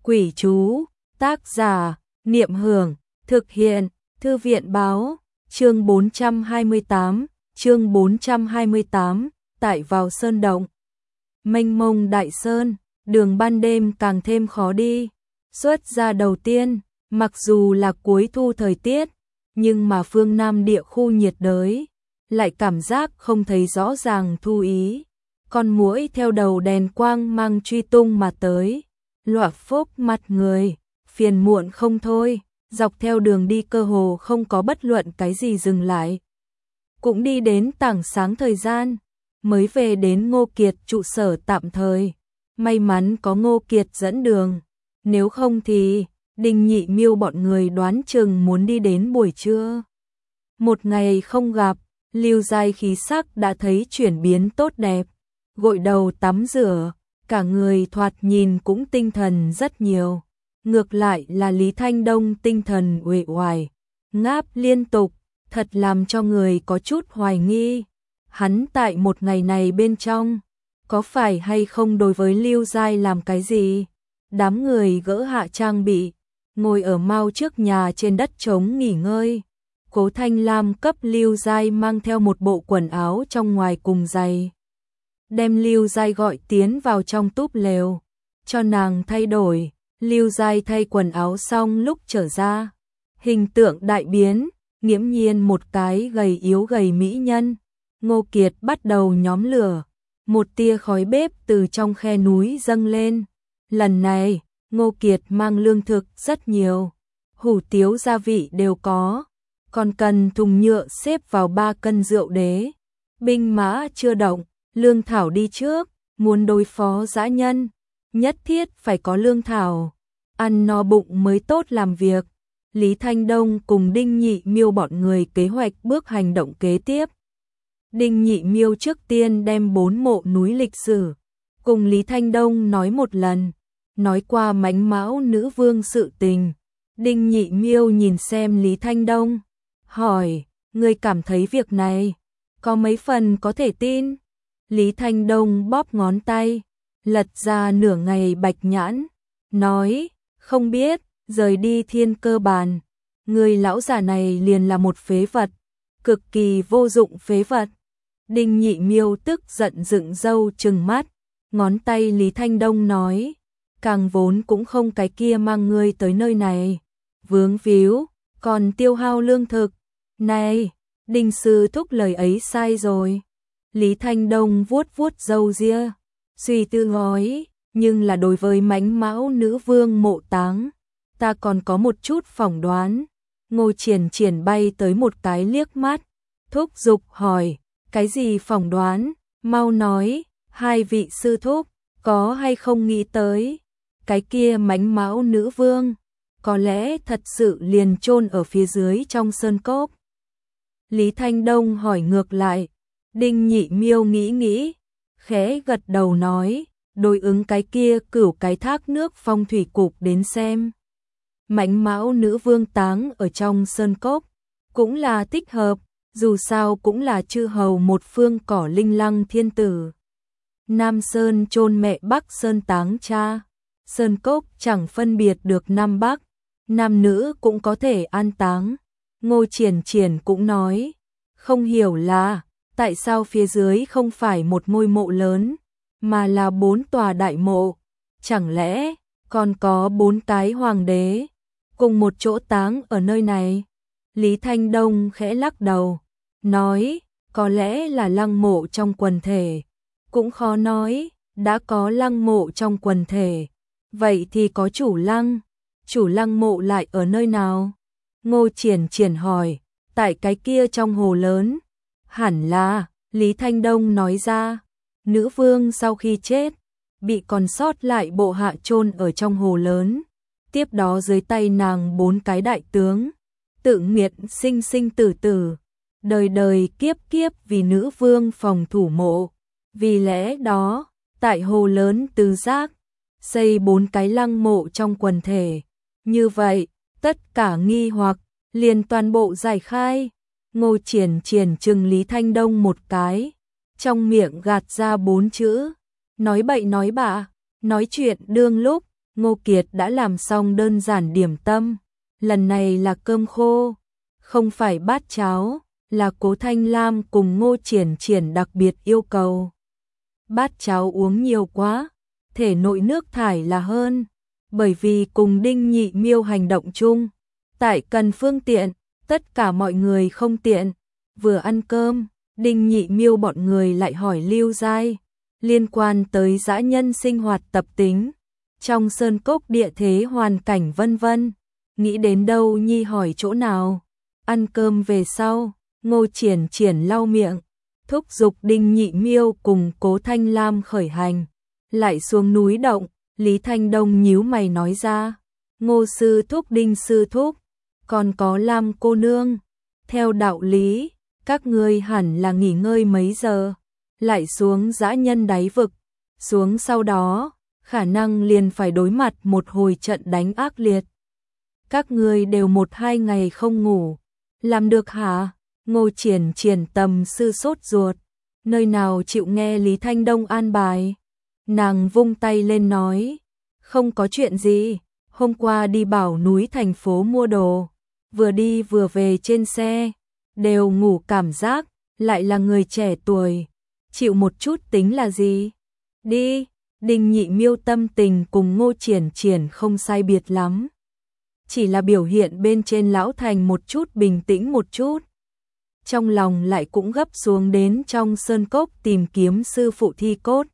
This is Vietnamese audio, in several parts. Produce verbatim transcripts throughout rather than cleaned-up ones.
Quỷ chú, tác giả, Niệm Hưởng, thực hiện, Thư viện báo, chương bốn trăm hai mươi tám, chương bốn trăm hai mươi tám, tại vào sơn động. Mênh mông đại sơn, đường ban đêm càng thêm khó đi. Xuất ra đầu tiên, mặc dù là cuối thu thời tiết, nhưng mà phương Nam địa khu nhiệt đới, lại cảm giác không thấy rõ ràng thu ý. Con muỗi theo đầu đèn quang mang truy tung mà tới, lọa phốc mặt người, phiền muộn không thôi, dọc theo đường đi cơ hồ không có bất luận cái gì dừng lại. Cũng đi đến tảng sáng thời gian, mới về đến Ngô Kiệt trụ sở tạm thời. May mắn có Ngô Kiệt dẫn đường, nếu không thì Đinh Nhị Miêu bọn người đoán chừng muốn đi đến buổi trưa. Một ngày không gặp, Lưu Giai khí sắc đã thấy chuyển biến tốt đẹp, gội đầu tắm rửa, cả người thoạt nhìn cũng tinh thần rất nhiều. Ngược lại là Lý Thanh Đông tinh thần uể oải, ngáp liên tục, thật làm cho người có chút hoài nghi. Hắn tại một ngày này bên trong, có phải hay không đối với Lưu Giai làm cái gì? Đám người gỡ hạ trang bị, ngồi ở mao trước nhà trên đất trống nghỉ ngơi. Cố Thanh Lam cấp Lưu Giai mang theo một bộ quần áo trong ngoài cùng giày. Đem Lưu Giai gọi tiến vào trong túp lều, cho nàng thay đổi. Lưu Giai thay quần áo xong lúc trở ra, hình tượng đại biến, nghiễm nhiên một cái gầy yếu gầy mỹ nhân. Ngô Kiệt bắt đầu nhóm lửa, một tia khói bếp từ trong khe núi dâng lên. Lần này, Ngô Kiệt mang lương thực rất nhiều, hủ tiếu gia vị đều có, còn cần thùng nhựa xếp vào ba cân rượu đế. Binh mã chưa động, lương thảo đi trước, muốn đối phó dã nhân, nhất thiết phải có lương thảo, ăn no bụng mới tốt làm việc. Lý Thanh Đông cùng Đinh Nhị Miêu bọn người kế hoạch bước hành động kế tiếp. Đinh Nhị Miêu trước tiên đem bốn mộ núi lịch sử cùng Lý Thanh Đông nói một lần, nói qua Mãnh Mão nữ vương sự tình. Đinh Nhị Miêu nhìn xem Lý Thanh Đông, hỏi, ngươi cảm thấy việc này có mấy phần có thể tin? Lý Thanh Đông bóp ngón tay, lật ra nửa ngày bạch nhãn, nói, không biết, rời đi thiên cơ bàn. Người lão già này liền là một phế vật, cực kỳ vô dụng phế vật. Đinh Nhị Miêu tức giận dựng râu trừng mắt, ngón tay Lý Thanh Đông nói, càng vốn cũng không cái kia mang ngươi tới nơi này, vướng víu, còn tiêu hao lương thực. Này, Đinh sư thúc lời ấy sai rồi. Lý Thanh Đông vuốt vuốt râu ria, suy tư nói, nhưng là đối với Mãnh Mão nữ vương mộ táng, ta còn có một chút phỏng đoán. Ngô Triển Triển bay tới một cái liếc mắt, thúc giục hỏi, cái gì phỏng đoán, mau nói, hai vị sư thúc, có hay không nghĩ tới, cái kia Mãnh Mão nữ vương, có lẽ thật sự liền chôn ở phía dưới trong sơn cốc. Lý Thanh Đông hỏi ngược lại. Đinh Nhị Miêu nghĩ nghĩ, khẽ gật đầu nói, đối ứng cái kia cửu cái thác nước phong thủy cục đến xem. Mãnh Mão nữ vương táng ở trong sơn cốc, cũng là thích hợp, dù sao cũng là chư hầu một phương cỏ linh lăng thiên tử. Nam Sơn chôn mẹ, Bắc Sơn táng cha, sơn cốc chẳng phân biệt được Nam Bắc, nam nữ cũng có thể an táng. Ngô Triển Triển cũng nói, không hiểu là tại sao phía dưới không phải một ngôi mộ lớn, mà là bốn tòa đại mộ, chẳng lẽ còn có bốn cái hoàng đế cùng một chỗ táng ở nơi này? Lý Thanh Đông khẽ lắc đầu, nói, có lẽ là lăng mộ trong quần thể, cũng khó nói, đã có lăng mộ trong quần thể, vậy thì có chủ lăng, chủ lăng mộ lại ở nơi nào? Ngô Triển Triển hỏi, tại cái kia trong hồ lớn. Hẳn là, Lý Thanh Đông nói ra, nữ vương sau khi chết, bị còn sót lại bộ hạ chôn ở trong hồ lớn, tiếp đó dưới tay nàng bốn cái đại tướng, tự nghiệt sinh sinh tử tử, đời đời kiếp kiếp vì nữ vương phòng thủ mộ. Vì lẽ đó, tại hồ lớn Tứ Giác, xây bốn cái lăng mộ trong quần thể, như vậy, tất cả nghi hoặc liền toàn bộ giải khai. Ngô Triển Triển trừng Lý Thanh Đông một cái, trong miệng gạt ra bốn chữ, nói bậy nói bạ, nói chuyện đương lúc, Ngô Kiệt đã làm xong đơn giản điểm tâm, lần này là cơm khô, không phải bát cháo, là Cố Thanh Lam cùng Ngô Triển Triển đặc biệt yêu cầu. Bát cháo uống nhiều quá, thể nội nước thải là hơn, bởi vì cùng Đinh Nhị Miêu hành động chung, tại cần phương tiện, tất cả mọi người không tiện. Vừa ăn cơm, Đinh Nhị Miêu bọn người lại hỏi Lưu Giai, liên quan tới dã nhân sinh hoạt tập tính, trong sơn cốc địa thế hoàn cảnh vân vân. Nghĩ đến đâu nhi hỏi chỗ nào. Ăn cơm về sau, Ngô Triển Triển lau miệng, thúc giục Đinh Nhị Miêu cùng Cố Thanh Lam khởi hành. Lại xuống núi động, Lý Thanh Đông nhíu mày nói ra, Ngô sư thúc Đinh sư thúc, còn có Lam cô nương. Theo đạo lý, các ngươi hẳn là nghỉ ngơi mấy giờ, lại xuống dã nhân đáy vực. Xuống sau đó, khả năng liền phải đối mặt một hồi trận đánh ác liệt. Các ngươi đều một hai ngày không ngủ, làm được hả? Ngô Triển Triển tầm sư sốt ruột, nơi nào chịu nghe Lý Thanh Đông an bài. Nàng vung tay lên nói, không có chuyện gì, hôm qua đi Bảo núi thành phố mua đồ, vừa đi vừa về trên xe, đều ngủ cảm giác, lại là người trẻ tuổi, chịu một chút tính là gì? Đi, Đinh Nhị Miêu tâm tình cùng Ngô Triển Triển không sai biệt lắm. Chỉ là biểu hiện bên trên lão thành một chút bình tĩnh một chút. Trong lòng lại cũng gấp xuống đến trong sơn cốc tìm kiếm sư phụ thi cốt.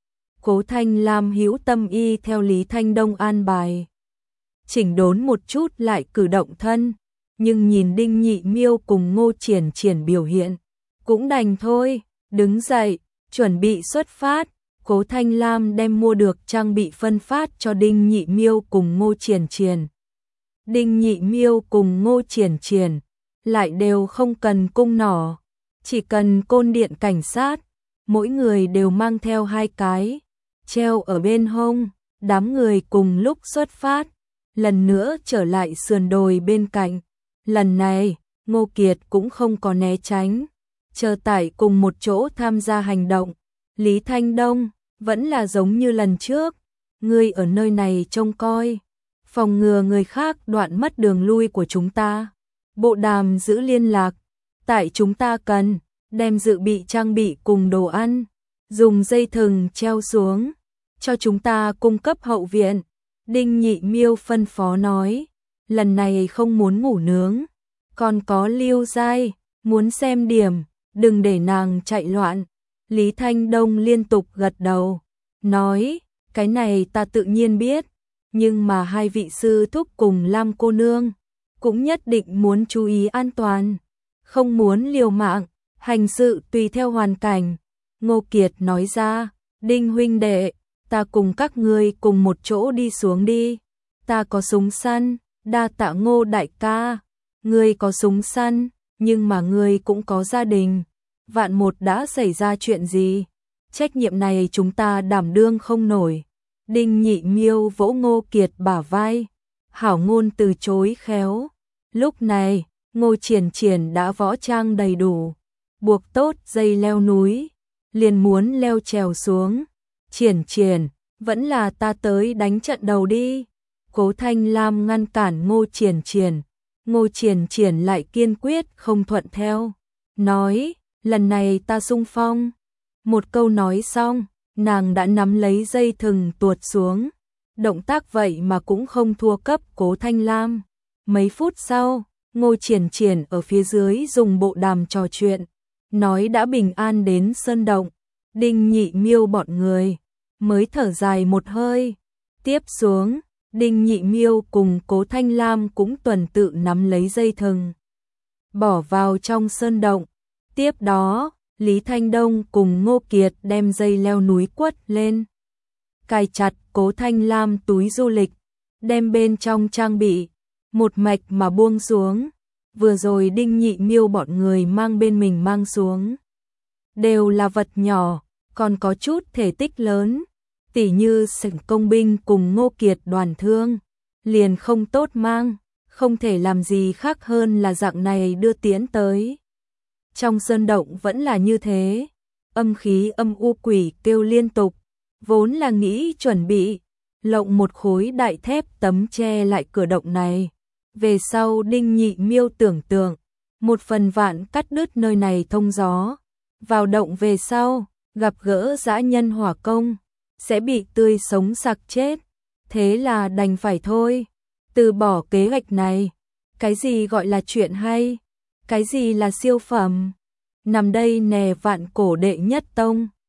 Cố Thanh Lam hữu tâm y theo Lý Thanh Đông an bài. Chỉnh đốn một chút lại cử động thân, nhưng nhìn Đinh Nhị Miêu cùng Ngô Triển Triển biểu hiện, cũng đành thôi, đứng dậy, chuẩn bị xuất phát. Cố Thanh Lam đem mua được trang bị phân phát cho Đinh Nhị Miêu cùng Ngô Triển Triển. Đinh Nhị Miêu cùng Ngô Triển Triển lại đều không cần cung nỏ, chỉ cần côn điện cảnh sát, mỗi người đều mang theo hai cái, treo ở bên hông. Đám người cùng lúc xuất phát, lần nữa trở lại sườn đồi bên cạnh. Lần này, Ngô Kiệt cũng không có né tránh, chờ tải cùng một chỗ tham gia hành động. Lý Thanh Đông, vẫn là giống như lần trước, ngươi ở nơi này trông coi, phòng ngừa người khác đoạn mất đường lui của chúng ta. Bộ đàm giữ liên lạc, tại chúng ta cần, đem dự bị trang bị cùng đồ ăn, dùng dây thừng treo xuống, cho chúng ta cung cấp hậu viện. Đinh Nhị Miêu phân phó nói, lần này không muốn ngủ nướng, còn có Lưu Giai, muốn xem điểm, đừng để nàng chạy loạn. Lý Thanh Đông liên tục gật đầu, nói, cái này ta tự nhiên biết, nhưng mà hai vị sư thúc cùng Lam cô nương, cũng nhất định muốn chú ý an toàn, không muốn liều mạng, hành sự tùy theo hoàn cảnh. Ngô Kiệt nói ra, Đinh huynh đệ, ta cùng các ngươi cùng một chỗ đi xuống đi, ta có súng săn, đa tạ Ngô đại ca, ngươi có súng săn, nhưng mà ngươi cũng có gia đình, vạn một đã xảy ra chuyện gì, trách nhiệm này chúng ta đảm đương không nổi. Đinh Nhị Miêu vỗ Ngô Kiệt bả vai, hảo ngôn từ chối khéo. Lúc này, Ngô Triển Triển đã võ trang đầy đủ, buộc tốt dây leo núi, liền muốn leo trèo xuống. Triển Triển, vẫn là ta tới đánh trận đầu đi. Cố Thanh Lam ngăn cản Ngô Triển Triển, Ngô Triển Triển lại kiên quyết không thuận theo, nói, lần này ta xung phong. Một câu nói xong, nàng đã nắm lấy dây thừng tuột xuống, động tác vậy mà cũng không thua cấp Cố Thanh Lam. Mấy phút sau, Ngô Triển Triển ở phía dưới dùng bộ đàm trò chuyện, nói đã bình an đến sơn động. Đinh Nhị Miêu bọn người mới thở dài một hơi. Tiếp xuống, Đinh Nhị Miêu cùng Cố Thanh Lam cũng tuần tự nắm lấy dây thừng, bỏ vào trong sơn động. Tiếp đó, Lý Thanh Đông cùng Ngô Kiệt đem dây leo núi quất lên, cài chặt Cố Thanh Lam túi du lịch, đem bên trong trang bị một mạch mà buông xuống. Vừa rồi Đinh Nhị Miêu bọn người mang bên mình mang xuống đều là vật nhỏ, còn có chút thể tích lớn, tỉ như sừng công binh cùng Ngô Kiệt đoàn thương, liền không tốt mang, không thể làm gì khác hơn là dạng này đưa tiễn tới. Trong sơn động vẫn là như thế, âm khí âm u quỷ kêu liên tục, vốn là nghĩ chuẩn bị lộng một khối đại thép tấm che lại cửa động này. Về sau Đinh Nhị Miêu tưởng tượng, một phần vạn cắt đứt nơi này thông gió. Vào động về sau, gặp gỡ dã nhân hỏa công, sẽ bị tươi sống sặc chết. Thế là đành phải thôi, từ bỏ kế hoạch này. Cái gì gọi là chuyện hay? Cái gì là siêu phẩm? Nằm đây nè Vạn Cổ đệ nhất tông.